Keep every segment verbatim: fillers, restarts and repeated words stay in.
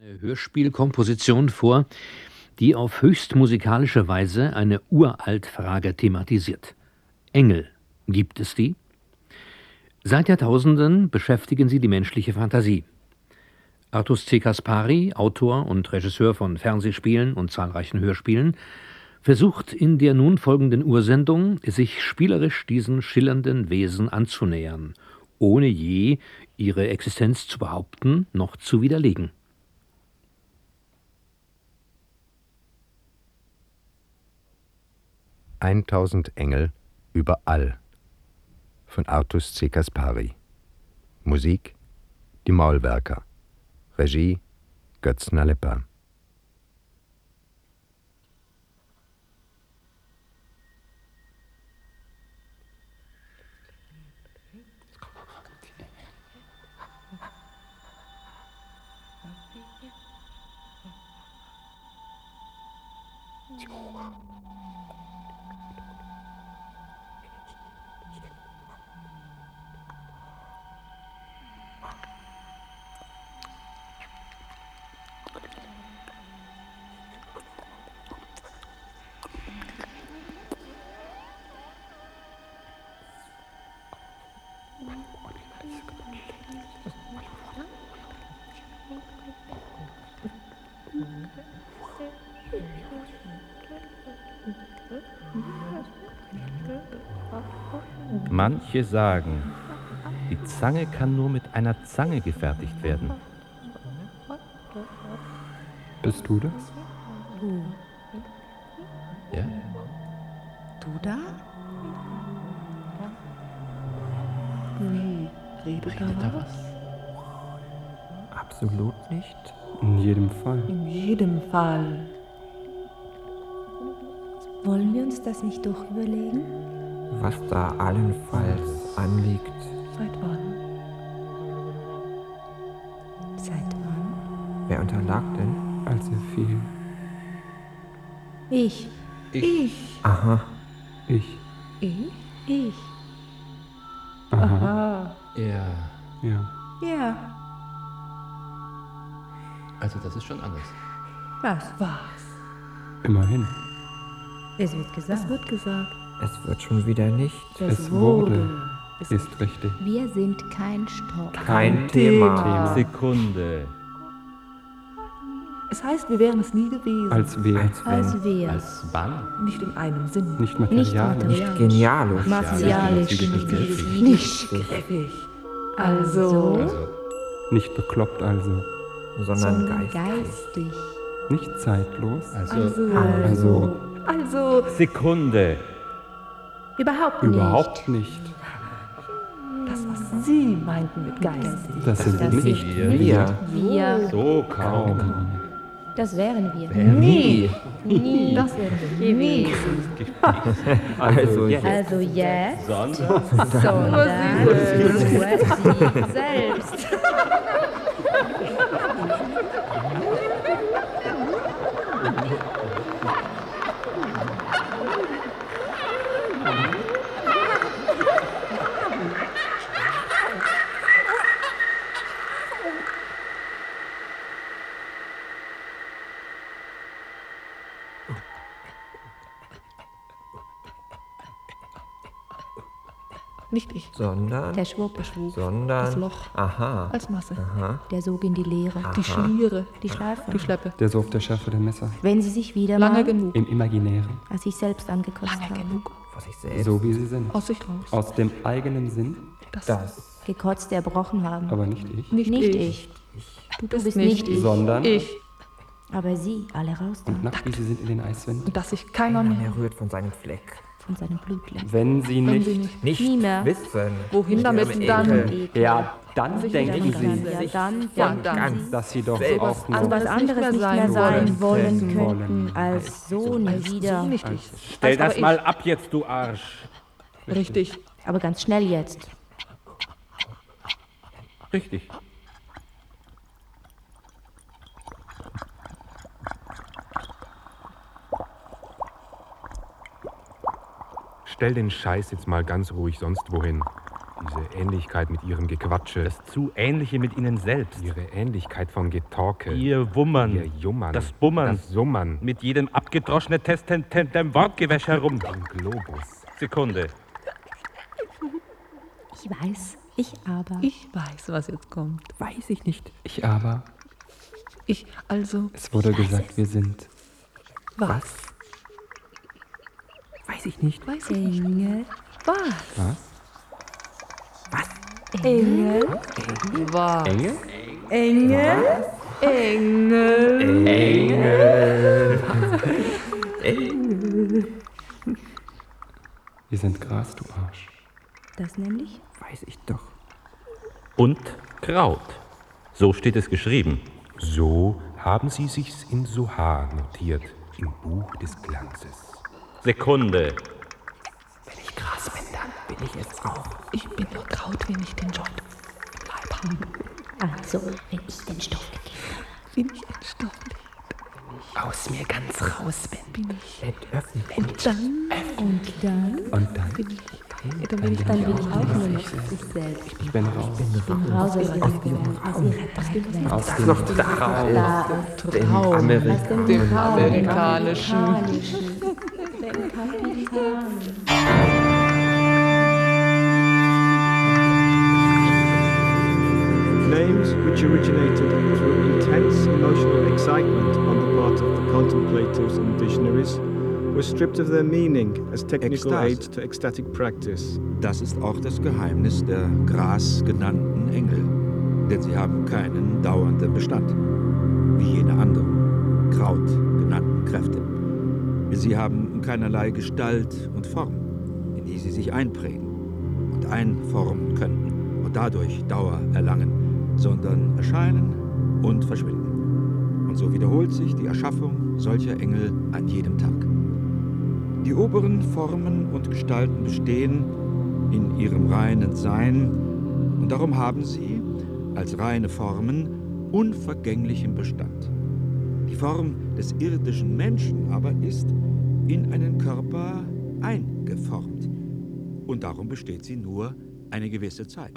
Eine Hörspielkomposition vor, die auf höchst musikalische Weise eine Uraltfrage thematisiert. Engel, gibt es die? Seit Jahrtausenden beschäftigen sie die menschliche Fantasie. Artus C. Caspary, Autor und Regisseur von Fernsehspielen und zahlreichen Hörspielen, versucht in der nun folgenden Ursendung, sich spielerisch diesen schillernden Wesen anzunähern, ohne je ihre Existenz zu behaupten noch zu widerlegen. Eintausend Engel überall von Artus C. Caspary. Musik Die Maulwerker. Regie Götz Nalepa. Manche sagen, die Zange kann nur mit einer Zange gefertigt werden. Bist du das? Du. Ja? Du da? Wie? Redet da was? Absolut nicht. In jedem Fall. In jedem Fall. Wollen wir uns das nicht doch überlegen? Was da allenfalls anliegt. Seit wann? Seit wann? Wer unterlag denn? Als er fiel. Ich. Ich. Ich. Aha. Ich. Ich? Ich. Aha. Aha. Ja. Ja. Ja. Also das ist schon anders. Was? Was? Immerhin. Es wird gesagt. Es wird gesagt. Es wird schon wieder nicht. Es, Es wurde. wurde. Es Ist richtig. Wir sind kein Stopp. Kein Thema. Thema. Sekunde. Es heißt, wir wären es nie gewesen. Als wer. Als wenn. Als wir. Als wann? Nicht in einem Sinn. Nicht materialisch. Nicht Nicht genialisch. Martialisch. Ja, nicht griffig. Nicht griffig. Also. Also, Nicht bekloppt also. Sondern sondern geistig. geistig. Nicht zeitlos. also, Also. Also Also. Sekunde. Überhaupt nicht. überhaupt nicht. Das, was Sie meinten mit geistig. Das sind Das nicht sind wir. Wir. Wir. So kaum. Das wären wir. Nie. Nie. Das wären wir nie. Also jetzt. Also jetzt, Sondern sondern nur sie selbst. Nicht ich. Sondern. Der Schwupp, Sondern. Das Loch. Aha. Als Masse. Aha. der sog in die Leere. Die Schliere. Die Schleife. Die Schleppe. der so auf der Schärfe der Messer. Wenn sie sich wieder Lange mal genug. Im Imaginären. als sich selbst angekostet Lange haben, genug. Vor sich selbst. So wie sie sind. Aus sich raus. Aus dem eigenen Sinn, Das. Das. gekotzt erbrochen haben. aber nicht ich. Nicht, Nicht ich. ich, Du du bist nicht ich, Sondern. Ich. aber sie, alle raus da, Und nackt wie sie sind in den Eiswänden. Und dass sich keiner Keiner mehr. mehr rührt von seinem Fleck. von seinem Blutleck. Wenn sie Wenn nicht. sie nicht. Nicht Nie mehr. wissen. Wohin damit Ihrem dann? Ekel. Ja, dann Sich denken wieder sie, anfangen. Ja, dann Ja, denken dann. sie, dass sie doch Selbst auch an nur was anderes nicht mehr sein wollen könnten, als so nie Als wieder. so nicht ich. stell Als das aber mal ab jetzt, du Arsch. ich. Richtig. Aber ganz schnell jetzt. Richtig. Stell den Scheiß jetzt mal ganz ruhig sonst wohin. Diese Ähnlichkeit mit ihrem Gequatsche. Das zu Ähnliche mit ihnen selbst. Ihre Ähnlichkeit von Getorke. Ihr Wummern. Ihr Jummern. Das Bummern. Das Summern. Mit jedem abgedroschene Testentem Wortgewäsch herum. Ein Globus. Sekunde. Ich weiß, ich aber. Ich weiß, was jetzt kommt. Weiß ich nicht. Ich aber. Ich also. Es wurde gesagt, wir sind. Was? Weiß ich nicht. Weiß ich nicht. Engel. Was? Was? Was? Engel. Was? Engel? Engel. Engel. Engel. Engel. Wir sind Gras, du Arsch. Das nämlich? Weiß ich doch. Und Kraut. So steht es geschrieben. So haben sie sich's in Sohar notiert, im Buch des Glanzes. Sekunde. Wenn ich Gras bin, dann bin ich es auch. Ich bin nur Kraut, wenn ich den Job im Leib habe. Also, wenn ich den Stoff gegeben habe. Wenn ich ein Stoff Aus mir ganz raus bin. bin ich. Entöffnen. Und dann. Und dann Und dann? Bin ich. Ja, dann bin ich Dann bin ich auch auch nur nicht. noch sich selbst. Ich bin raus. Raus aus ihrer Welt, aus ihrer Welt. Aus das noch darauf. Da, Den Traum. aus Amerika. dem Dem Traum. amerikanischen. Amerikanischen. Dem Kapitan. Flames which originated through intense emotional excitement on the part of the contemplators and visionaries were stripped of their meaning as technical Ekstase. aid to ecstatic practice. Das ist auch das Geheimnis der Gras genannten Engel, denn sie haben keinen dauernden Bestand, wie jene anderen Kraut genannten Kräfte. Sie haben keinerlei Gestalt und Form, in die sie sich einprägen und einformen könnten und dadurch Dauer erlangen, sondern erscheinen und verschwinden. Und so wiederholt sich die Erschaffung solcher Engel an jedem Tag. Die oberen Formen und Gestalten bestehen in ihrem reinen Sein und darum haben sie als reine Formen unvergänglichen Bestand. Die Form des irdischen Menschen aber ist in einen Körper eingeformt und darum besteht sie nur eine gewisse Zeit.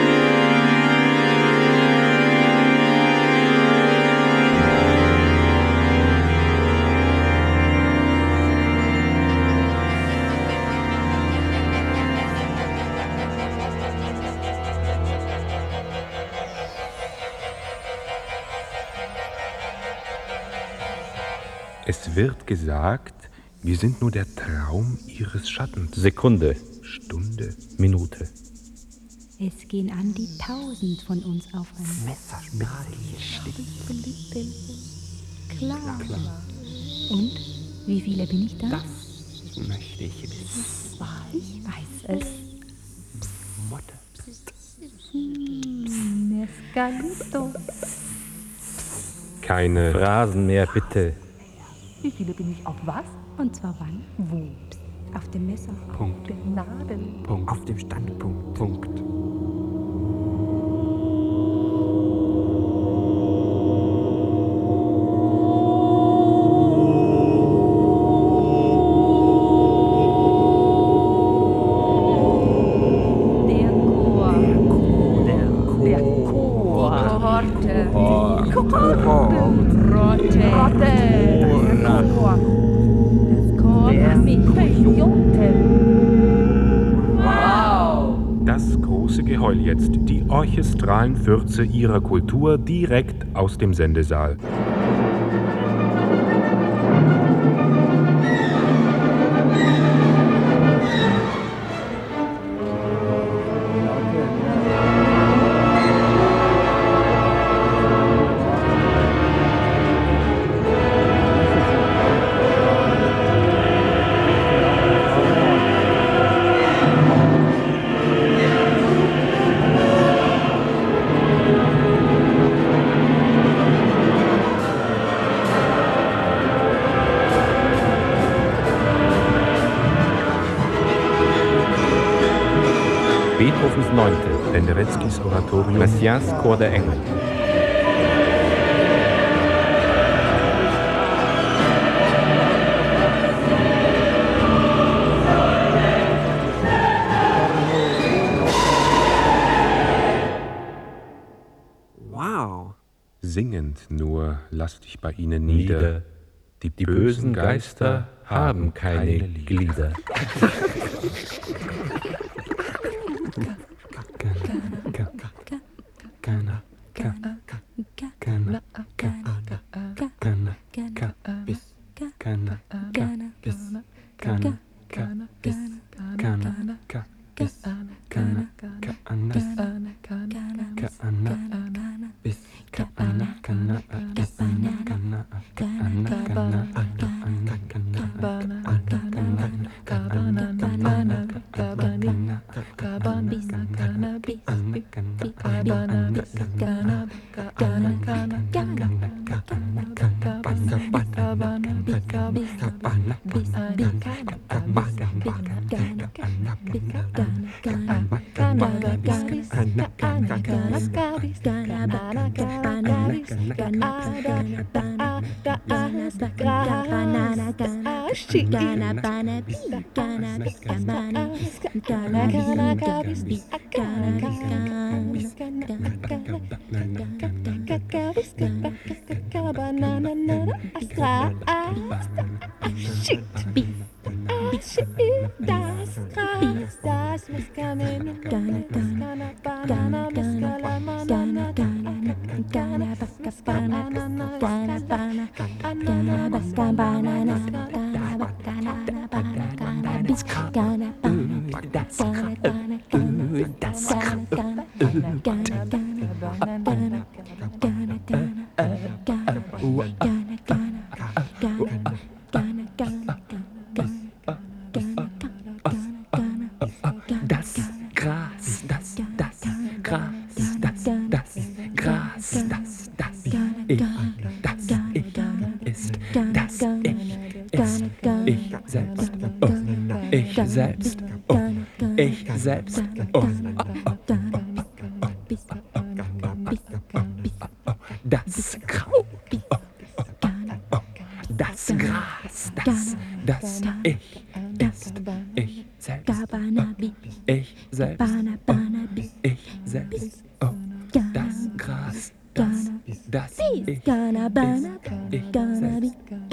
Es wird gesagt, wir sind nur der Traum ihres Schattens. Sekunde. Stunde. Minute. Es gehen an die Tausend von uns auf ein Klar. Klar. Und? Wie viele bin ich da? Das möchte ich wissen. Ich weiß es. Motte. Hm, Escalito. Keine Phrasen mehr, bitte. Wie viele bin ich auf was? Und zwar wann? Wo? Auf dem Messer. Punkt. Gnaden. Punkt. Auf dem Standpunkt. Punkt. Der Chor. Der Chor. Der Chor. Kohorte. Kohort. Rotte. Rotte. Chor. Das Chor für mich. Wow. Das große Geheul jetzt, die orchestralen Fürze ihrer Kultur direkt aus dem Sendesaal. Beethovens Neunte, Pendereckis Oratorium, Messiaens Chor der Engel. singend, nur lass dich bei ihnen nieder. Nieder. Die, Die bösen Geister haben keine Glieder. Selbst, oh, ich selbst, oh, das Grau, das Gras, das, das Ich ist ich selbst, ich selbst, ich selbst, oh, das Gras, das, das Ich, ich selbst, ich selbst,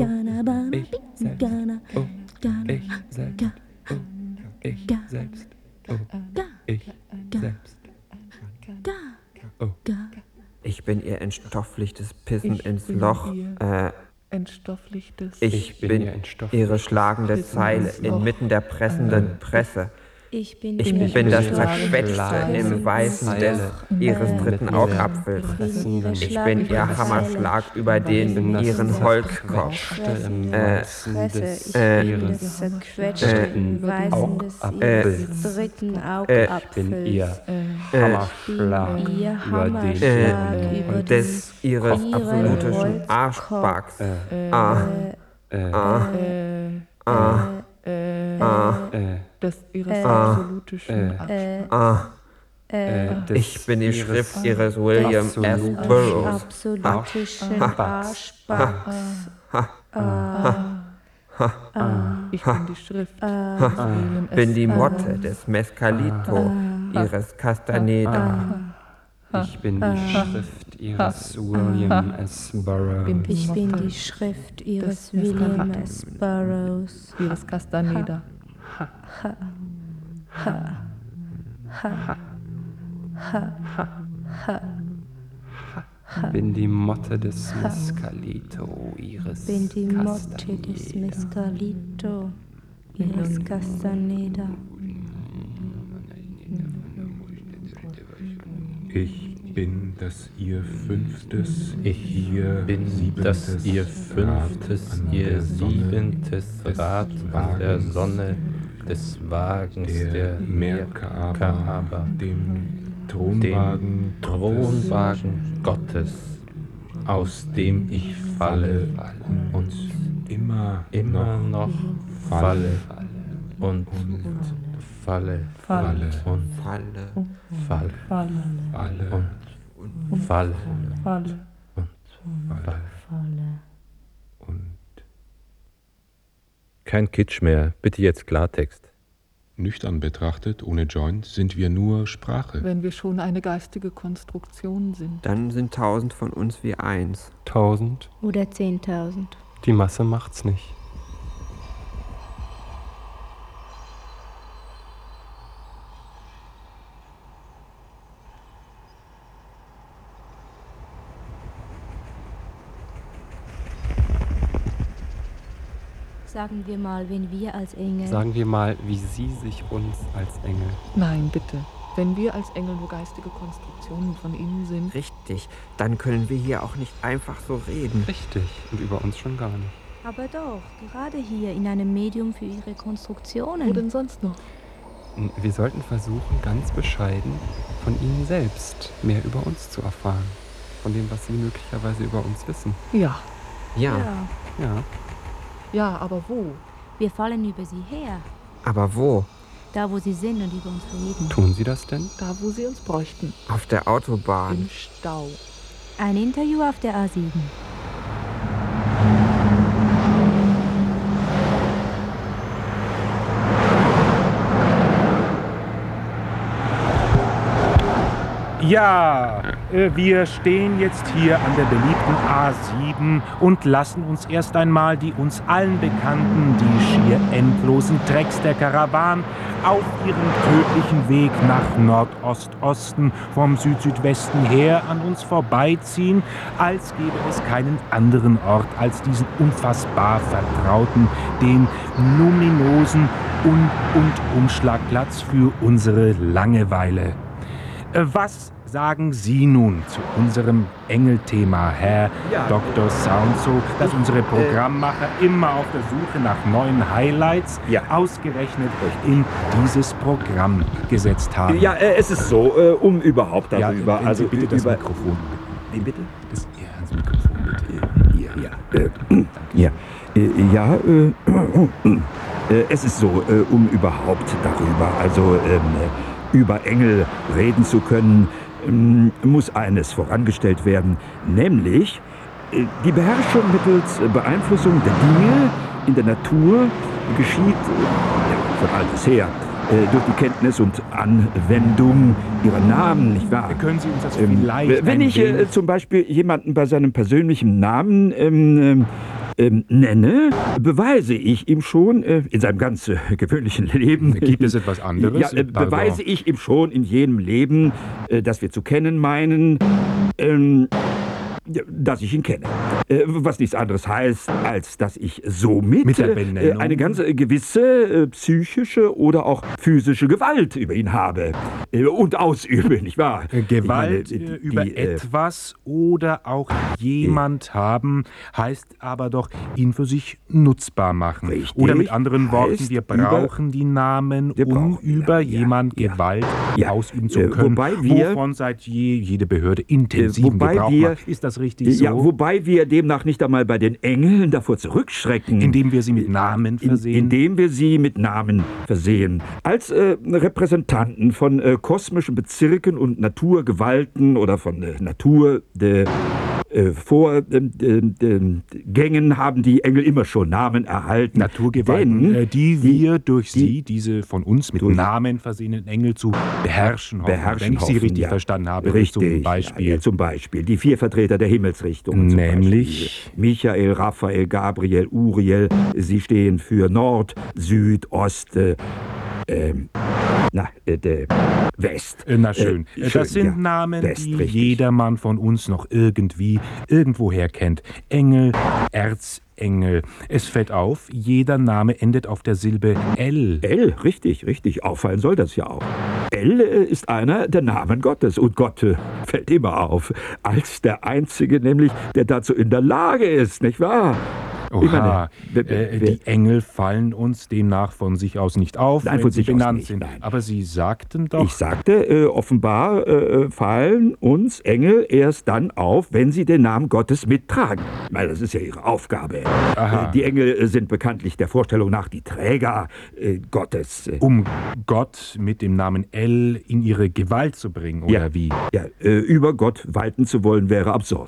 oh, ich selbst. Ich selbst, oh, ich selbst, oh. Ich bin ihr entstofflichtes Pissen ich ins Loch, äh, entstofflichtes ich, ich bin, bin ihre schlagende Zeile inmitten der pressenden Presse. Ich bin, ich bin, bin das Zerquetschte im weißen des ihres dritten Augapfels. Ich bin ihr Hammerschlag über den ihren Holzkopf. Äh, äh, das Zerquetschte im weißen des ihres dritten Augapfels. Ich bin ihr Hammerschlag über den des ihres absolutischen Arschbacks. Ah, ah, ah. Ah, äh, des ihres äh, absolutischen äh, ah, äh, Ich bin die Schrift ihres William S. Burroughs. Absolutischen Arschbacks. Ich bin die Schrift ihres William S. Bin die Motte des Mescalito ihres Castaneda. Ich bin die Schrift ihres William S. Burroughs. Ich bin die Schrift ihres William S. Burroughs. Ihres Castaneda. Ha. Ha. Ha. Ha. Ha. Ha. Bin die Motte des Mescalito ihres Bin die Motte des Mescalito ihres Castaneda. Ich bin das ihr fünftes, ich ihr bin siebentes das ihr fünftes, ihr siebentes Rad an der Sonne des Wagens der, der Merkaba, dem Thronwagen, dem Thronwagen Gottes, aus dem ich falle und immer, immer noch falle und falle, falle und falle, falle, falle und falle, falle und falle, falle und kein Kitsch mehr, bitte jetzt Klartext. Nüchtern betrachtet, ohne Joint, sind wir nur Sprache. Wenn wir schon eine geistige Konstruktion sind. Dann sind tausend von uns wie eins. Tausend. Oder zehntausend. Die Masse macht's nicht. Sagen wir mal, wenn wir als Engel... Sagen wir mal, wie Sie sich uns als Engel... Nein, bitte. Wenn wir als Engel nur geistige Konstruktionen von Ihnen sind... Richtig. Dann können wir hier auch nicht einfach so reden. Richtig. Und über uns schon gar nicht. Aber doch, gerade hier in einem Medium für Ihre Konstruktionen. Wo denn sonst noch? Wir sollten versuchen, ganz bescheiden von Ihnen selbst mehr über uns zu erfahren. Von dem, was Sie möglicherweise über uns wissen. Ja. Ja. Ja. Ja. Ja, aber wo? Wir fallen über Sie her. Aber wo? Da, wo Sie sind und über uns reden. Tun Sie das denn? Da, wo Sie uns bräuchten. Auf der Autobahn. Im Stau. Ein Interview auf der A sieben. Ja, äh, wir stehen jetzt hier an der beliebten A sieben und lassen uns erst einmal die uns allen bekannten, die schier endlosen Trecks der Karawan auf ihrem tödlichen Weg nach Nordostosten vom Südsüdwesten her an uns vorbeiziehen, als gäbe es keinen anderen Ort als diesen unfassbar vertrauten, den luminosen Un- und Umschlagplatz für unsere Langeweile. Äh, Was sagen Sie nun zu unserem Engelthema, Herr Ja, Doktor Soundso, dass ich, unsere äh, Programmmacher immer auf der Suche nach neuen Highlights Ja. ausgerechnet in dieses Programm gesetzt haben? Ja, äh, es ist so, äh, um überhaupt Ja, darüber, wenn also Sie bitte das über, Mikrofon. Wie bitte? Das, ja, das Mikrofon bitte. Ja, ja, äh, ja, äh, ja, äh, äh, es ist so, äh, um überhaupt darüber, also ähm, über Engel reden zu können, ähm, muss eines vorangestellt werden, nämlich äh, die Beherrschung mittels äh, Beeinflussung der Dinge in der Natur geschieht äh, ja, von alters her äh, durch die Kenntnis und Anwendung ihrer Namen, nicht wahr? Können Sie uns das Ähm, vielleicht Wenn ein ich äh, wenig- zum Beispiel jemanden bei seinem persönlichen Namen ähm, ähm, ähm, nenne, beweise ich ihm schon äh, in seinem ganz äh, gewöhnlichen Leben. Gibt es etwas anderes? Ja, äh, Darüber- beweise ich ihm schon in jedem Leben, äh, das wir zu kennen meinen, ähm, ja, dass ich ihn kenne. Äh, was nichts anderes heißt, als dass ich somit Mit der äh, Benennung? eine ganz äh, gewisse äh, psychische oder auch physische Gewalt über ihn habe äh, und ausübe, nicht wahr? Äh, Gewalt Ich meine, äh, die- über die, äh, etwas oder auch jemand haben, heißt aber doch ihn für sich nutzbar machen. Richtig, Oder mit anderen Worten, heißt wir über- brauchen die Namen, Wir um brauchen die über Namen, ja, jemand ja. Gewalt Ja, ausüben zu äh, können, wobei wir- wovon seit je jede Behörde intensiven wobei Gebrauch wir- macht. Ist das richtig so? Ja, wobei wir demnach nicht einmal bei den Engeln davor zurückschrecken. Indem wir sie mit Namen In- versehen? Indem wir sie mit Namen versehen. Als äh, Repräsentanten von äh, kosmischen Bezirken und Naturgewalten oder von äh, Natur de, äh, Vorgängen haben die Engel immer schon Namen erhalten. Naturgewalten, Denn äh, die wir durch die- sie, diese von uns mit durch- Namen versehenen Engel zu beherrschen hoffen, beherrschen wenn ich sie hoffen, richtig ja. verstanden habe. Richtig, Zum Beispiel. Ja, ja, zum Beispiel die vier Vertreter der Himmelsrichtungen. zum Nämlich? Beispiel. Michael, Raphael, Gabriel, Uriel. Sie stehen für Nord, Süd, Ost, äh, ähm, na, äh, de, West. Äh, Na schön. Äh, Äh, schön, das sind ja. Namen, West, die richtig. jedermann von uns noch irgendwie, irgendwoher kennt. Engel, Erzengel. Es fällt auf, jeder Name endet auf der Silbe L. L, richtig, richtig. Auffallen soll das ja auch. L äh, ist einer der Namen Gottes und Gott äh, fällt immer auf. Als der Einzige nämlich, der dazu in der Lage ist, nicht wahr? Ich Oha, meine, wer- wer- äh, wer- die Engel fallen uns demnach von sich aus nicht auf, Nein, wenn von sie sich aus benannt nicht, sind. nein. Aber Sie sagten doch... Ich sagte, äh, offenbar äh, fallen uns Engel erst dann auf, wenn sie den Namen Gottes mittragen. Weil das ist ja ihre Aufgabe. Aha. Äh, die Engel äh, sind bekanntlich der Vorstellung nach die Träger äh, Gottes. Äh, um Gott mit dem Namen L in ihre Gewalt zu bringen, oder ja, wie? Ja, äh, über Gott walten zu wollen, wäre absurd.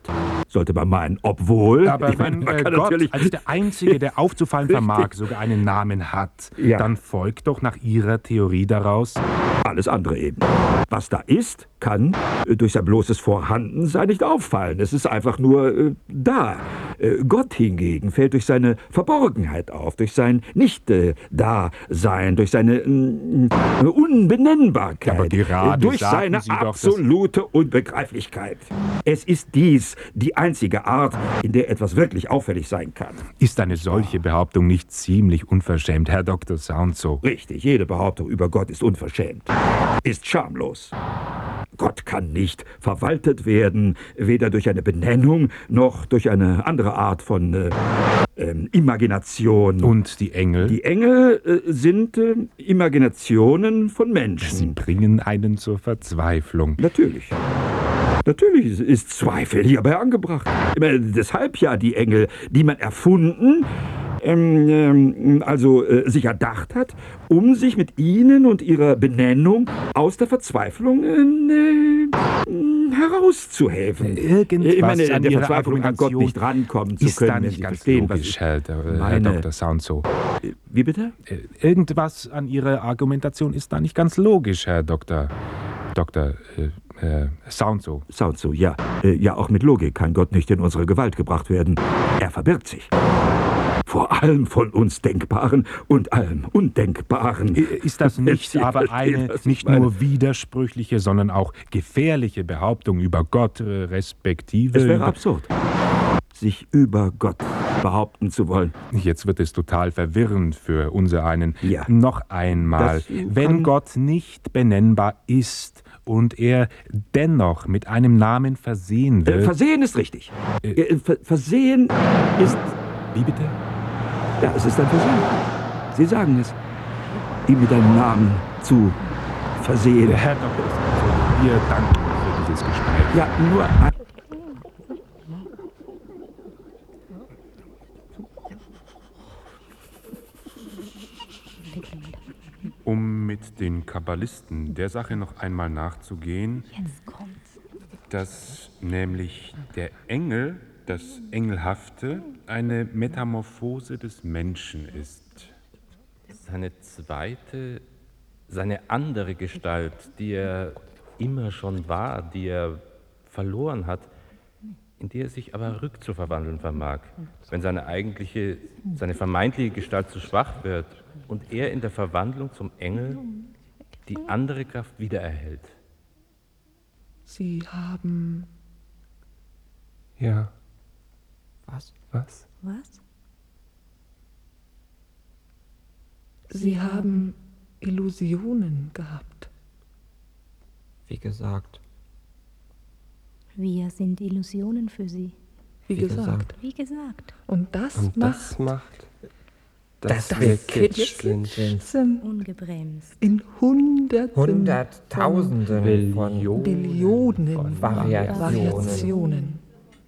sollte man meinen. Obwohl, Aber ich meine, wenn man äh, kann Gott natürlich als der Einzige, der aufzufallen vermag, Richtig. sogar einen Namen hat, Ja. dann folgt doch nach Ihrer Theorie daraus, alles andere eben. Was da ist, kann äh, durch sein bloßes Vorhandensein nicht auffallen. Es ist einfach nur äh, da. Äh, Gott hingegen fällt durch seine Verborgenheit auf, durch sein Nicht-Da-Sein, durch seine äh, Unbenennbarkeit, Aber gerade äh, durch sagten seine Sie doch, dass- absolute Unbegreiflichkeit. Es ist dies die einzige Art, in der etwas wirklich auffällig sein kann. ist eine solche Behauptung nicht ziemlich unverschämt, Herr Doktor Soundso? Richtig, jede Behauptung über Gott ist unverschämt, ist schamlos. Gott kann nicht verwaltet werden, weder durch eine Benennung noch durch eine andere Art von äh, ähm, Imagination. Und die Engel? Die Engel äh, sind äh, Imaginationen von Sie Menschen. bringen einen zur Verzweiflung. Natürlich. Natürlich ist Zweifel hierbei angebracht. Ich meine, deshalb ja die Engel, die man erfunden, ähm, ähm, also äh, sich erdacht hat, um sich mit ihnen und ihrer Benennung aus der Verzweiflung äh, äh, herauszuhelfen. Irgendwas ich meine, an der Ihrer Verzweiflung an Gott Argumentation nicht rankommen zu ist können, da wenn nicht Sie ganz verstehen, was logisch, ich Herr, Herr meine. Doktor Soundso. Wie bitte? Äh, Irgendwas an Ihrer Argumentation ist da nicht ganz logisch, Herr Doktor Doktor äh, äh, Soundso. Soundso, ja. Äh, ja, auch mit Logik kann Gott nicht in unsere Gewalt gebracht werden. Er verbirgt sich. Vor allem von uns Denkbaren und allem Undenkbaren. Ist das nicht Sie aber verstehen, eine was ich nicht meine. nur widersprüchliche, sondern auch gefährliche Behauptung über Gott, äh, respektive... Es wäre über- absurd, sich über Gott behaupten zu wollen. Jetzt wird es total verwirrend für unser einen. Ja. Noch einmal, Das kann- wenn Gott nicht benennbar ist und er dennoch mit einem Namen versehen Äh, wird... Versehen ist richtig. Äh. Äh, Ver Versehen ist... Wie bitte? Ja, es ist ein Versehen. Sie sagen es. Ihn mit einem Namen zu versehen. Herr Doktor Soundso, wir danken für dieses Gespräch. Ja, nur... ein- Um mit den Kabbalisten der Sache noch einmal nachzugehen, Jetzt kommt's. dass nämlich der Engel, das Engelhafte, eine Metamorphose des Menschen ist. Seine zweite, seine andere Gestalt, die er immer schon war, die er verloren hat, in die er sich aber rückzuverwandeln vermag, wenn seine eigentliche, seine vermeintliche Gestalt zu schwach wird und er in der Verwandlung zum Engel die andere Kraft wiedererhält. Sie haben... Ja. Was? Was? Was? Sie haben Illusionen gehabt. Wie gesagt. Wir sind Illusionen für Sie. Wie, Wie gesagt. gesagt. Wie gesagt. Und das Und macht das macht, dass Das wir Kitsch kitsch sind. sind Ungebremst. in Hunderten Hunderttausenden von von Billionen von Variationen. Variationen.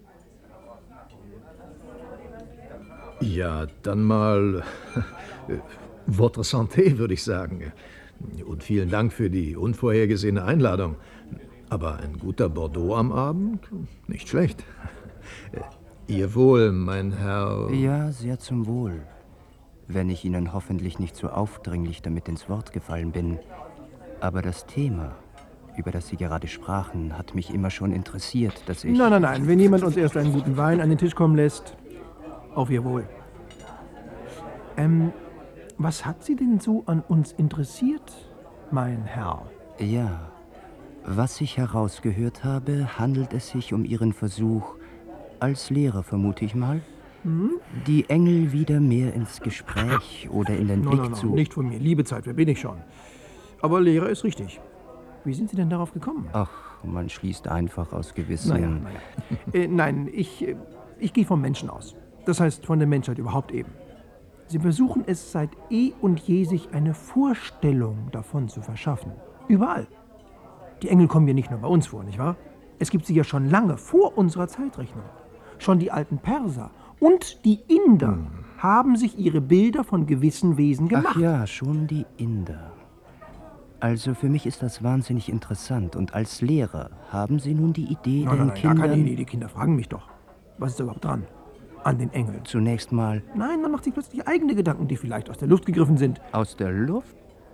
Ja, dann mal äh, votre santé, würde ich sagen. Und vielen Dank für die unvorhergesehene Einladung. Aber ein guter Bordeaux am Abend? Nicht schlecht. Äh, Ihr Wohl, mein Herr... Ja, sehr zum Wohl. Wenn ich Ihnen hoffentlich nicht so aufdringlich damit ins Wort gefallen bin. Aber das Thema, über das Sie gerade sprachen, hat mich immer schon interessiert, dass ich... Nein, nein, nein. Wenn jemand uns erst einen guten Wein an den Tisch kommen lässt, auf Ihr Wohl. Ähm, was hat Sie denn so an uns interessiert, mein Herr? Ja, was ich herausgehört habe, handelt es sich um Ihren Versuch, als Lehrer vermute ich mal, Hm? die Engel wieder mehr ins Gespräch oder in den No, Blick no, no, zu... nicht von mir. Liebe Zeit, wer bin ich schon? Aber Lehrer ist richtig. Wie sind Sie denn darauf gekommen? Ach, man schließt einfach aus gewissen... Naja, naja. äh, nein, ich, äh, ich gehe vom Menschen aus. Das heißt von der Menschheit überhaupt eben. Sie versuchen es seit eh und je, sich eine Vorstellung davon zu verschaffen. Überall. Die Engel kommen ja nicht nur bei uns vor, nicht wahr? Es gibt sie ja schon lange vor unserer Zeitrechnung. Schon die alten Perser und die Inder hm. haben sich ihre Bilder von gewissen Wesen gemacht. Ach ja, schon die Inder. Also für mich ist das wahnsinnig interessant. Und als Lehrer haben Sie nun die Idee, Nein, den nein, nein, Kindern... gar keine Idee. Die Kinder fragen mich doch. Was ist da überhaupt dran? An den Engeln. Zunächst mal. Nein, man macht sich plötzlich eigene Gedanken, die vielleicht aus der Luft gegriffen sind. Aus der Luft?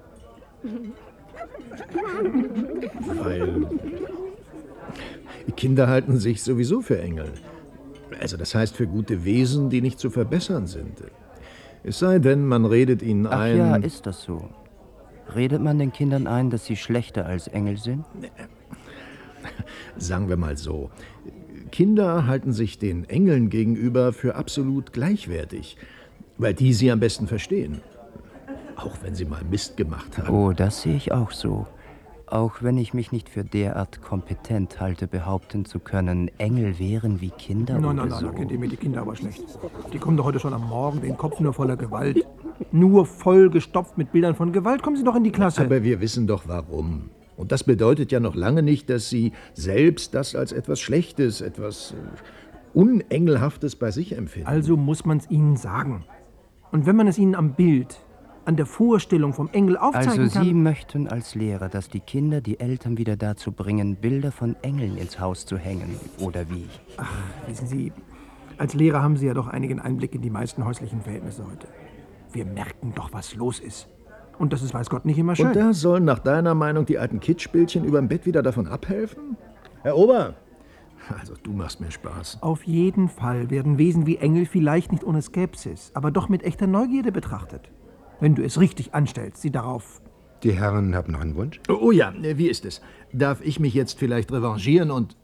Weil Kinder halten sich sowieso für Engel. Also das heißt für gute Wesen, die nicht zu verbessern sind. Es sei denn, man redet ihnen Ach ein... ja, ist das so? Redet man den Kindern ein, dass sie schlechter als Engel sind? Sagen wir mal so. Kinder halten sich den Engeln gegenüber für absolut gleichwertig, weil die sie am besten verstehen. Auch wenn sie mal Mist gemacht haben. Oh, das sehe ich auch so. Auch wenn ich mich nicht für derart kompetent halte, behaupten zu können, Engel wären wie Kinder Nein, oder nein, nein, so. da kennt ihr mir die Kinder aber schlecht. Die kommen doch heute schon am Morgen, den Kopf nur voller Gewalt. Nur voll gestopft mit Bildern von Gewalt. Kommen Sie doch in die Klasse. Aber wir wissen doch warum. Und das bedeutet ja noch lange nicht, dass sie selbst das als etwas Schlechtes, etwas äh, Unengelhaftes bei sich empfinden. Also muss man es ihnen sagen. Und wenn man es ihnen am Bild, an der Vorstellung vom Engel aufzeigen Also kann... Sie möchten als Lehrer, dass die Kinder die Eltern wieder dazu bringen, Bilder von Engeln ins Haus zu hängen, oder wie? Ach, wissen Sie, als Lehrer haben Sie ja doch einigen Einblick in die meisten häuslichen Verhältnisse heute. Wir merken doch, was los ist. Und das ist, weiß Gott, nicht immer schön. Und da sollen nach deiner Meinung die alten Kitschbildchen überm Bett wieder davon abhelfen? Herr Ober, also du machst mir Spaß. Auf jeden Fall werden Wesen wie Engel vielleicht nicht ohne Skepsis, aber doch mit echter Neugierde betrachtet. Wenn du es richtig anstellst, sie darauf... Die Herren haben noch einen Wunsch? Oh, oh ja, wie ist es? Darf ich mich jetzt vielleicht revanchieren und...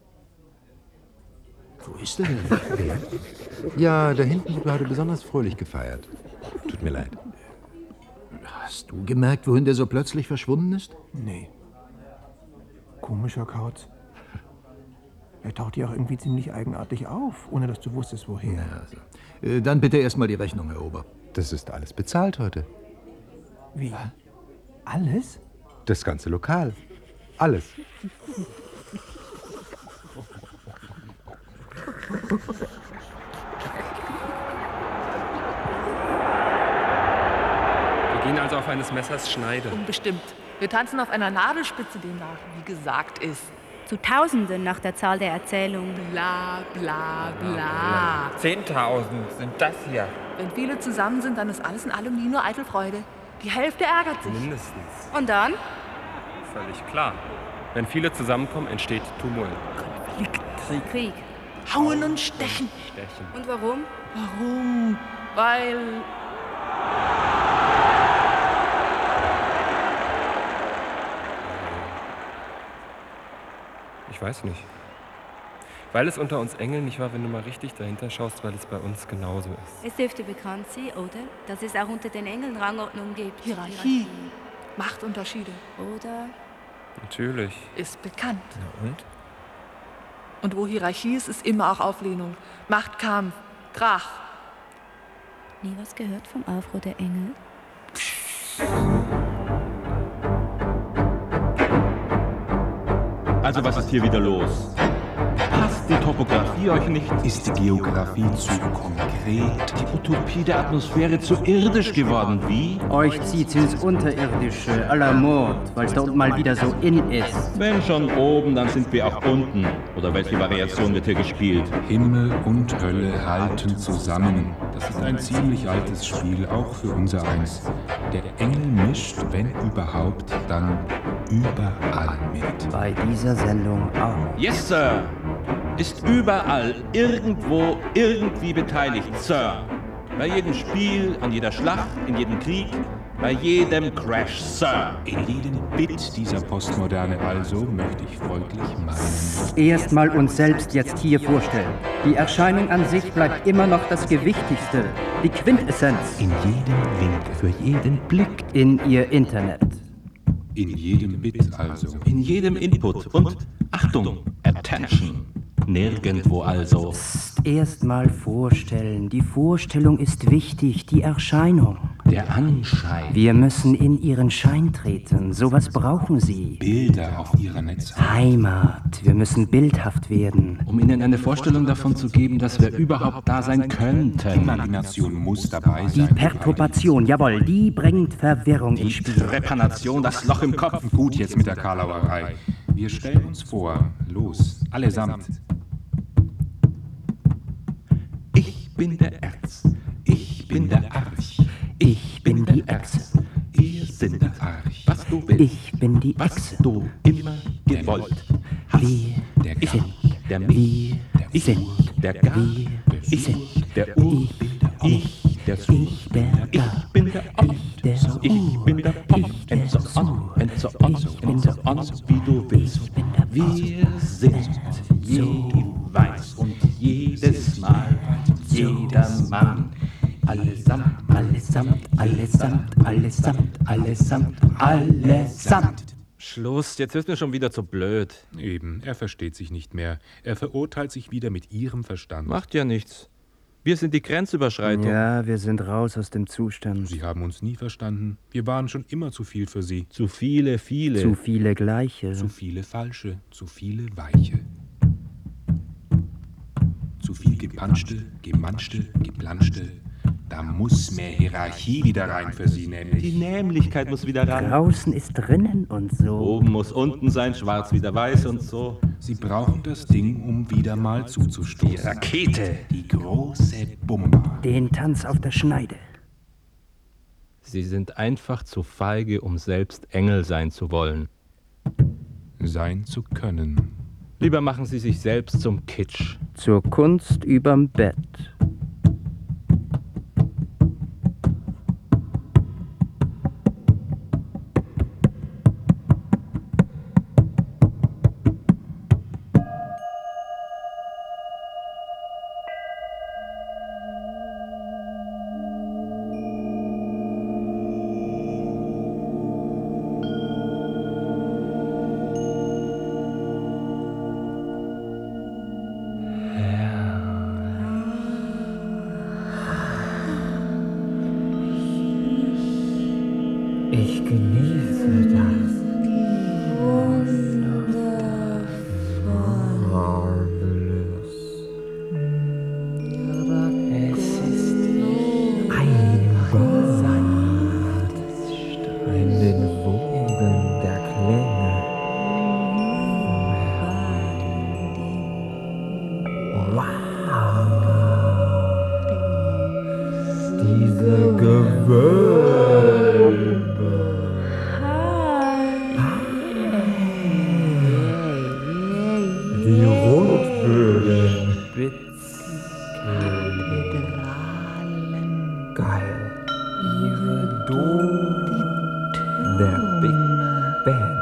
Wo ist er denn? Ja, da hinten wird gerade besonders fröhlich gefeiert. Tut mir leid. Hast du gemerkt, wohin der so plötzlich verschwunden ist? Nee. Komischer Kauz. Er taucht ja auch irgendwie ziemlich eigenartig auf, ohne dass du wusstest, woher. Ja, also. äh, dann bitte erstmal die Rechnung, Herr Ober. Das ist alles bezahlt heute. Wie? Alles? Das ganze Lokal. Alles. Wir gehen also auf eines Messers Schneide. Unbestimmt. Wir tanzen auf einer Nadelspitze dem nach, wie gesagt ist. Zu Tausenden nach der Zahl der Erzählung. Bla, bla, bla. Zehntausend sind das hier. Wenn viele zusammen sind, dann ist alles in allem nie nur eitel Freude. Die Hälfte ärgert sich. Mindestens. Und dann? Völlig klar. Wenn viele zusammenkommen, entsteht Tumult. Konflikt. Krieg. Krieg. Hauen und stechen. Stechen. Und warum? Warum? Weil... Ich weiß nicht. Weil es unter uns Engeln nicht war, wenn du mal richtig dahinter schaust, weil es bei uns genauso ist. Es dürfte bekannt sein, oder? Dass es auch unter den Engeln Rangordnungen gibt. Hierarchie. Machtunterschiede. Oder? Natürlich. Ist bekannt. Na und? Und wo Hierarchie ist, ist immer auch Auflehnung. Machtkampf. Krach. Nie was gehört vom Aufruhr der Engel? Also was ist hier wieder los? Passt die Topografie euch nicht? Ist die Geografie zu konkret? Die Utopie der Atmosphäre zu irdisch geworden, wie? Euch zieht's ins Unterirdische, à la Mord, weil's dort mal wieder so in ist. Wenn schon oben, dann sind wir auch unten. Oder welche Variation wird hier gespielt? Himmel und Hölle halten zusammen. Das ist ein ziemlich altes Spiel, auch für unser Eins. Der Engel mischt, wenn überhaupt, dann überall mit. Bei dieser Sendung auch. Yes, Sir! Ist überall, irgendwo, irgendwie beteiligt, Sir. Bei jedem Spiel, an jeder Schlacht, in jedem Krieg, bei jedem Crash, Sir. In jedem Bit dieser Postmoderne also möchte ich folglich meinen. Erstmal uns selbst jetzt hier vorstellen. Die Erscheinung an sich bleibt immer noch das Gewichtigste, die Quintessenz. In jedem Link, für jeden Blick. In ihr Internet. In jedem Bit also. In jedem Input und, Achtung, Attention. Nirgendwo also. Erstmal vorstellen. Die Vorstellung ist wichtig, die Erscheinung. Der Anschein. Wir müssen in ihren Schein treten. Sowas brauchen sie. Bilder auf ihrer Netzhaut. Heimat. Wir müssen bildhaft werden. Um ihnen eine Vorstellung davon zu geben, dass wir überhaupt da sein könnten. Imagination muss dabei sein. Die Perturbation, jawohl, die bringt Verwirrung ins Spiel. Trepanation, das Loch im Kopf. Gut jetzt mit der Karlauerei. Wir stellen uns vor. Los, allesamt. bin der Erz, ich bin der Arch, Ich bin die Echse. ihr sind der Arch. Was du willst, Ich bin die was Echse. du immer gewollt hast. Wir Der Gab, sind, der Mich, wir der Ich, sind, der Gab, wir ich, sind, der U, ich, der Su, ich, der ich Gab, bin der Ob, ich, der ich U, bin der Pop, ich, der and so Su, on, and so on, ich bin and so der on, Ob, wie du willst. ich bin der Wir sind jeweils und jedes Mal, jedermann, allesamt, allesamt, allesamt, allesamt, allesamt, allesamt. Schluss, jetzt ist mir schon wieder zu blöd. Eben, er versteht sich nicht mehr. Er verurteilt sich wieder mit ihrem Verstand. Macht ja nichts. Wir sind die Grenzüberschreitung. Ja, wir sind raus aus dem Zustand. Sie haben uns nie verstanden. Wir waren schon immer zu viel für Sie. Zu viele, viele. Zu viele Gleiche. Zu viele Falsche, zu viele Weiche. Zu viel Gepanschte, Gemanschte, Geplanschte. Da muss mehr Hierarchie wieder rein für Sie, nämlich. Die Nämlichkeit muss wieder ran. Draußen ist drinnen und so. Oben muss unten sein, schwarz wieder weiß und so. Sie brauchen das Ding, um wieder mal zuzustoßen. Die Rakete. Die große Bombe. Den Tanz auf der Schneide. Sie sind einfach zu feige, um selbst Engel sein zu wollen. Sein zu können. Lieber machen Sie sich selbst zum Kitsch. Zur Kunst überm Bett. Ich genieße das. Marvelous. Es ist eingesandt in den Wogen der Klänge. Wow. Diese Gewölbe. Die Rundbögen. Spitzkathedralen. Geil. Ihre Dom. Der Big Ben.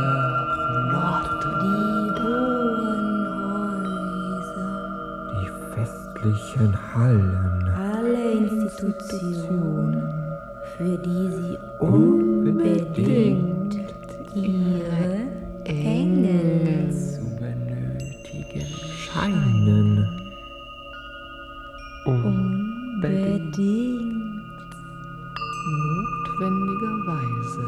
Die festlichen Hallen. Alle Institutionen, für die sie unbedingt ihre Engel zu benötigen scheinen. unbedingt. Notwendigerweise.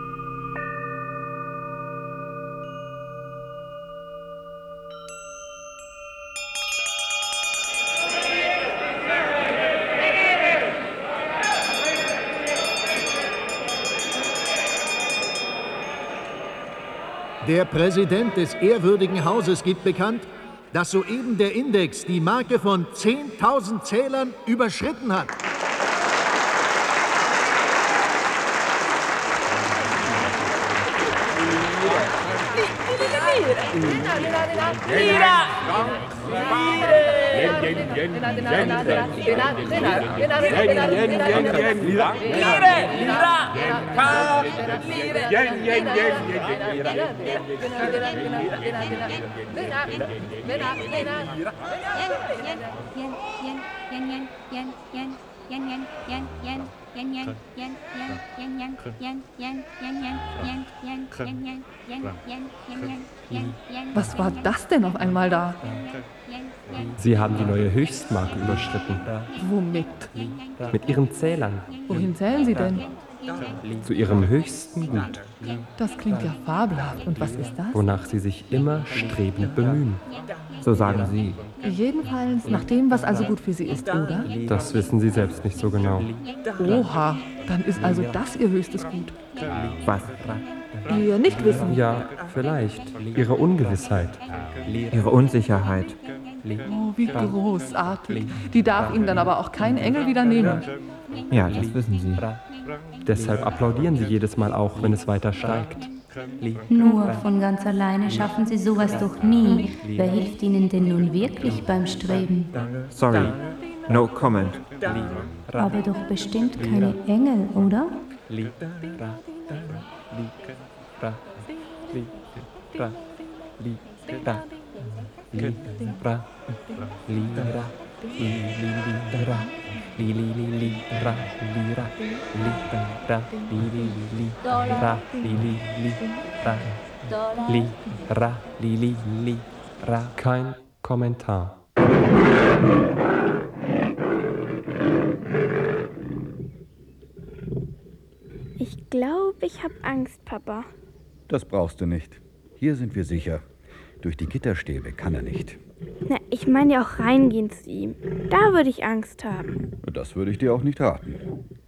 Der Präsident des ehrwürdigen Hauses gibt bekannt, dass soeben der Index die Marke von zehntausend Zählern überschritten hat. Was war das denn auf einmal da? Sie haben die neue Höchstmarke überschritten. Womit? Mit Ihren Zählern. Wohin zählen Sie denn? Zu Ihrem höchsten Gut, Das klingt ja fabelhaft. Und was ist das? wonach Sie sich immer strebend bemühen. So sagen Sie. Jedenfalls nach dem, was also gut für Sie ist, oder? Das wissen Sie selbst nicht so genau. Oha, dann ist also das Ihr höchstes Gut. Was? Ihr Nichtwissen. Ja, vielleicht. Ihre Ungewissheit. Ihre Unsicherheit. Oh, wie großartig. Die darf ihm dann aber auch kein Engel wieder nehmen. Ja, das wissen Sie. Deshalb applaudieren Sie jedes Mal auch, wenn es weiter steigt. Nur von ganz alleine schaffen Sie sowas doch nie. Wer hilft Ihnen denn nun wirklich beim Streben? Sorry, no comment. Aber doch bestimmt keine Engel, oder? Kein Kommentar. Ich glaube, ich habe Angst, Papa. Das brauchst du nicht. Hier sind wir sicher. Durch die Gitterstäbe kann er nicht. Na, ich meine ja auch reingehen zu ihm. Da würde ich Angst haben. Das würde ich dir auch nicht raten.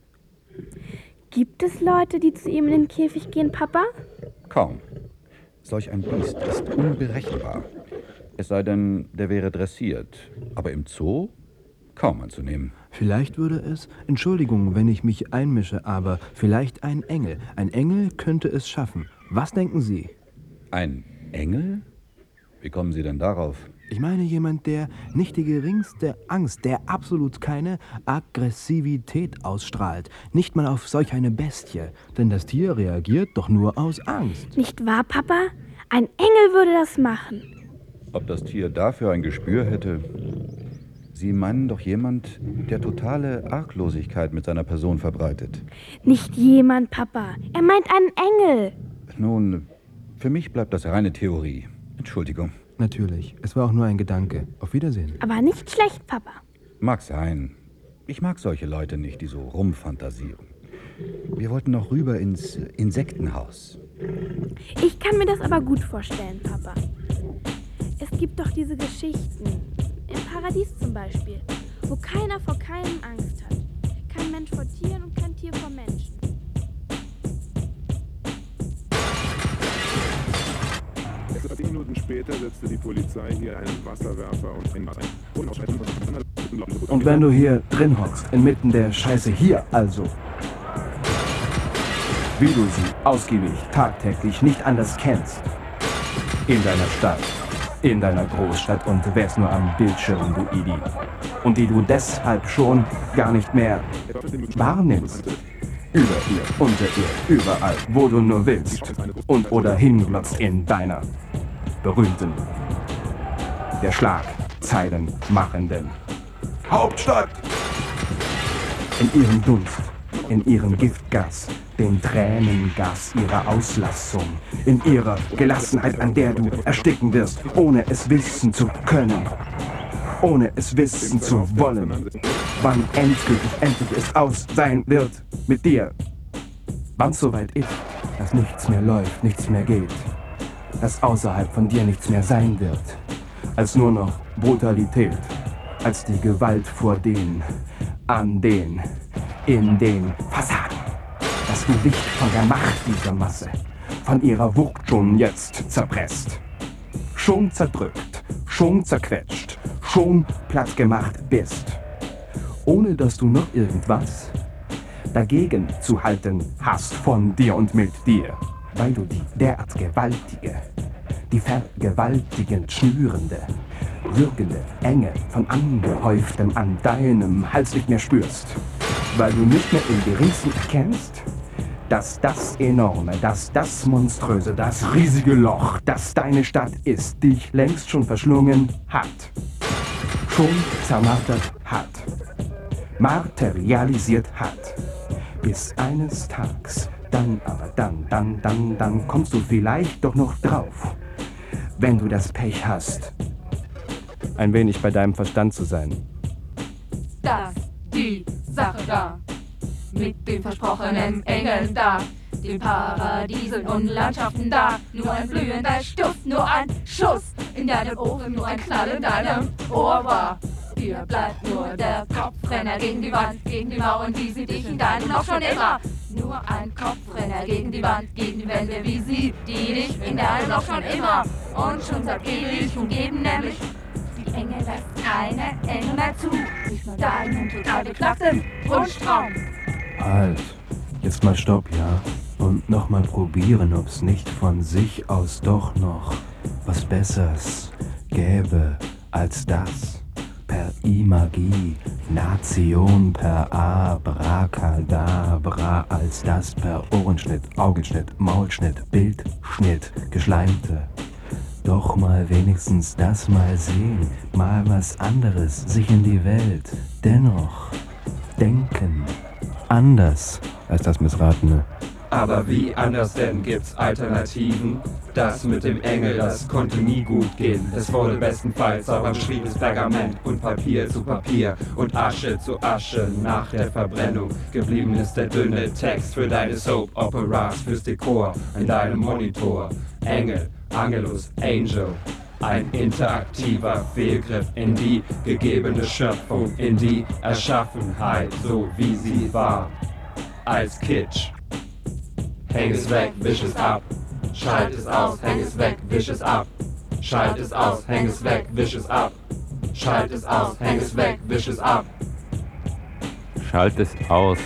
Gibt es Leute, die zu ihm in den Käfig gehen, Papa? Kaum. Solch ein Biest ist unberechenbar. Es sei denn, der wäre dressiert. Aber im Zoo kaum anzunehmen. Vielleicht würde es, Entschuldigung, wenn ich mich einmische, aber vielleicht ein Engel. Ein Engel könnte es schaffen. Was denken Sie? Ein Engel? Wie kommen Sie denn darauf? Ich meine jemand, der nicht die geringste Angst, der absolut keine Aggressivität ausstrahlt. Nicht mal auf solch eine Bestie. Denn das Tier reagiert doch nur aus Angst. Nicht wahr, Papa? Ein Engel würde das machen. Ob das Tier dafür ein Gespür hätte? Sie meinen doch jemand, der totale Arglosigkeit mit seiner Person verbreitet. Nicht jemand, Papa. Er meint einen Engel. Nun, für mich bleibt das reine Theorie. Entschuldigung. Natürlich. Es war auch nur ein Gedanke. Auf Wiedersehen. Aber nicht schlecht, Papa. Mag sein. Ich mag solche Leute nicht, die so rumfantasieren. Wir wollten noch rüber ins Insektenhaus. Ich kann mir das aber gut vorstellen, Papa. Es gibt doch diese Geschichten. Im Paradies zum Beispiel, wo keiner vor keinem Angst hat. Kein Mensch vor Tieren und kein Tier vor Menschen. Zehn Minuten später setzte die Polizei hier einen Wasserwerfer und ein Und wenn du hier drin hockst, inmitten der Scheiße hier also, wie du sie ausgiebig, tagtäglich nicht anders kennst, in deiner Stadt, in deiner Großstadt und wärst nur am Bildschirm, du Idi, und die du deshalb schon gar nicht mehr wahrnimmst. Über ihr, unter ihr, überall, wo du nur willst und oder hinglotzt in deiner berühmten, der Schlagzeilen machenden Hauptstadt. In ihrem Dunst, in ihrem Giftgas, dem Tränengas ihrer Auslassung, in ihrer Gelassenheit, an der du ersticken wirst, ohne es wissen zu können, ohne es wissen zu wollen, wann endgültig, endlich es aus sein wird mit dir. Wann es soweit ist, dass nichts mehr läuft, nichts mehr geht, dass außerhalb von dir nichts mehr sein wird, als nur noch Brutalität, als die Gewalt vor den, an den, in den Fassaden, dass du dich von der Macht dieser Masse, von ihrer Wucht schon jetzt zerpresst, schon zerdrückt, schon zerquetscht, schon platt gemacht bist, ohne dass du noch irgendwas dagegen zu halten hast von dir und mit dir, weil du die derart gewaltige, die vergewaltigend schnürende, würgende Enge von angehäuftem an deinem Hals nicht mehr spürst, weil du nicht mehr im geringsten erkennst, dass das Enorme, dass das Monströse, das riesige Loch, das deine Stadt ist, dich längst schon verschlungen hat, schon zermartert hat, materialisiert hat, bis eines Tages, dann aber dann, dann, dann, dann kommst du vielleicht doch noch drauf, wenn du das Pech hast, ein wenig bei deinem Verstand zu sein. Das, die Sache da, mit den versprochenen Engeln da, den Paradiesen und Landschaften da, nur ein blühender Stuss, nur ein Schuss in deinen Ohren, nur ein Knall in deinem Ohr war. Dir bleibt nur der Kopfrenner gegen die Wand, gegen die Mauern, wie sie dich in deinem noch schon immer. Nur ein Kopfrenner gegen die Wand, gegen die Wände, wie sie, die dich in deinem noch schon immer. Und schon seit ewig umgeben, nämlich die Engel lässt keine Engel mehr zu. Nicht nur deinen total beknackten Wunschtraum. Halt, jetzt mal Stopp, ja? Und nochmal probieren, ob's nicht von sich aus doch noch was Besseres gäbe als das. Per Imagination, per Abracadabra, als das per Ohrenschnitt, Augenschnitt, Maulschnitt, Bildschnitt, Geschleimte. Doch mal wenigstens das mal sehen, mal was anderes, sich in die Welt, dennoch denken, anders als das Missratene. Aber wie anders denn, gibt's Alternativen? Das mit dem Engel, das konnte nie gut gehen. Es wurde bestenfalls sauber beschriebenes Pergament und Papier zu Papier und Asche zu Asche nach der Verbrennung. Geblieben ist der dünne Text für deine Soap-Operas, fürs Dekor in deinem Monitor. Engel, Angelus, Angel. Ein interaktiver Fehlgriff in die gegebene Schöpfung, in die Erschaffenheit, so wie sie war. Als Kitsch. Häng es weg, wisch es ab. Schalt es aus, häng es weg, wisch es ab. Schalt es aus, häng es weg, wisch es ab. Schalt es aus, häng es weg, wisch es ab. Schalt es aus.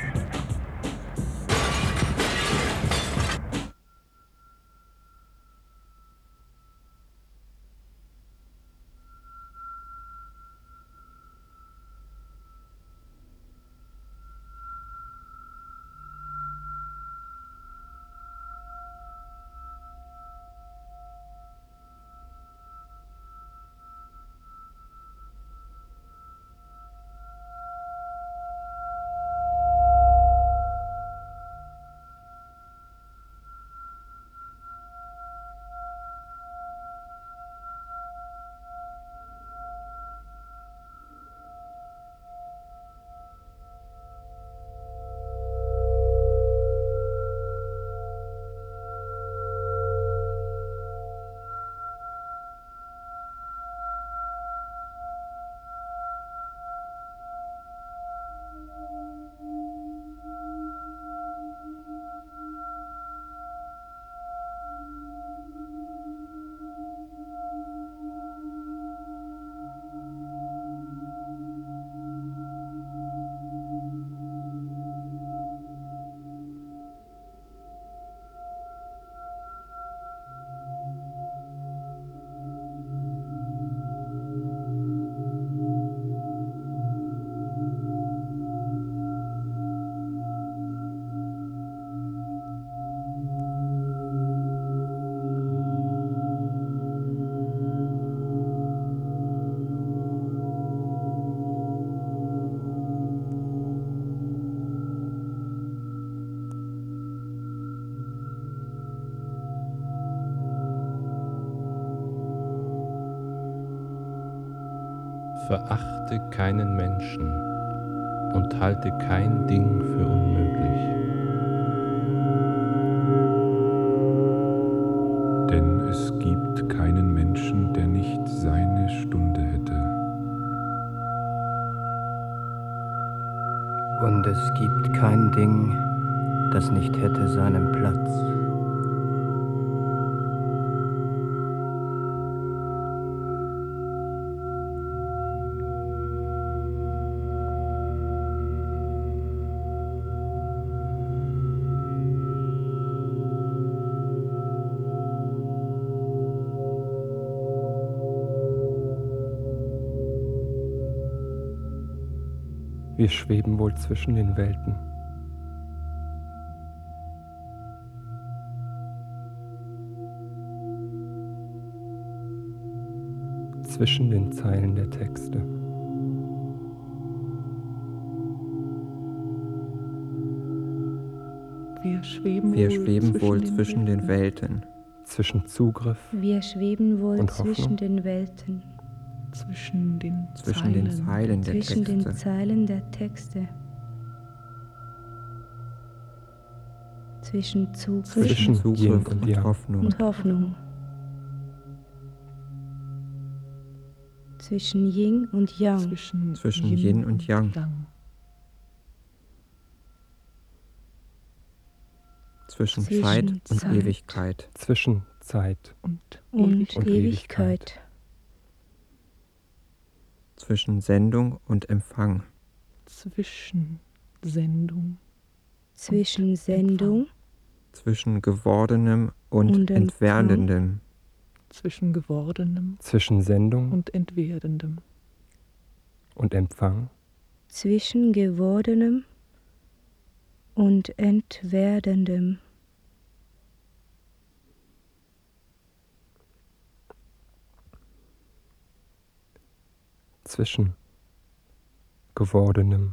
Verachte keinen Menschen und halte kein Ding für unmöglich. Denn es gibt keinen Menschen, der nicht seine Stunde hätte. Und es gibt kein Ding, das nicht hätte seinen Platz. Wir schweben wohl zwischen den Welten. Zwischen den Zeilen der Texte. Wir schweben, Wir wohl, schweben zwischen wohl den zwischen den Welten. Zwischen Zugriff Wir schweben wohl und zwischen Hoffnung. den Welten. Zwischen den Zwischen den Zeilen der Zwischen den Texte. Zeilen der Texte. Zwischen Zugriff Zwischen Zugriff Yin und, und Yang. Hoffnung. und Hoffnung. Zwischen Yin und Yang. Zwischen, Zwischen Yin und Yang. Zwischen Zwischen Zeit und Zeit. Ewigkeit. Zwischen Zeit und Und und Ewigkeit. Zwischen Sendung und Empfang. Zwischen Sendung. Zwischen Sendung. Zwischen Gewordenem und, und Entwerdendem. Zwischen Gewordenem. Zwischen Sendung und Entwerdendem. Und Empfang. Zwischen Gewordenem und Entwerdendem. Zwischen Gewordenem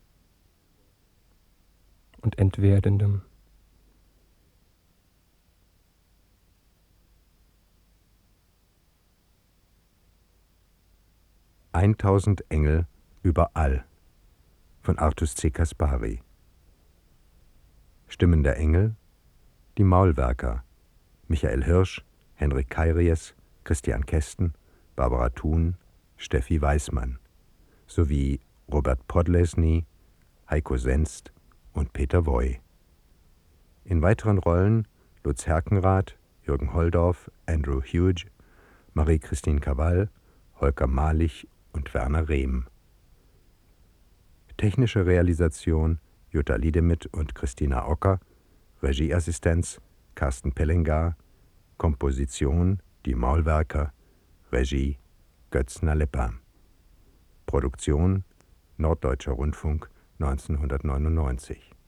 und Entwerdendem. Eintausend Engel überall von Artus C. Caspari. Stimmen der Engel: die Maulwerker, Michael Hirsch, Henrik Kairies, Christian Kesten, Barbara Thun, Steffi Weismann, sowie Robert Podlesny, Heiko Senst und Peter Woy. In weiteren Rollen Lutz Herkenrath, Jürgen Holdorf, Andrew Hughes, Marie-Christine Cavall, Holger Malich und Werner Rehm. Technische Realisation Jutta Liedemith und Christina Ocker, Regieassistenz Carsten Pellengar, Komposition Die Maulwerker, Regie Götz Nalepa. Produktion Norddeutscher Rundfunk neunzehnhundertneunundneunzig.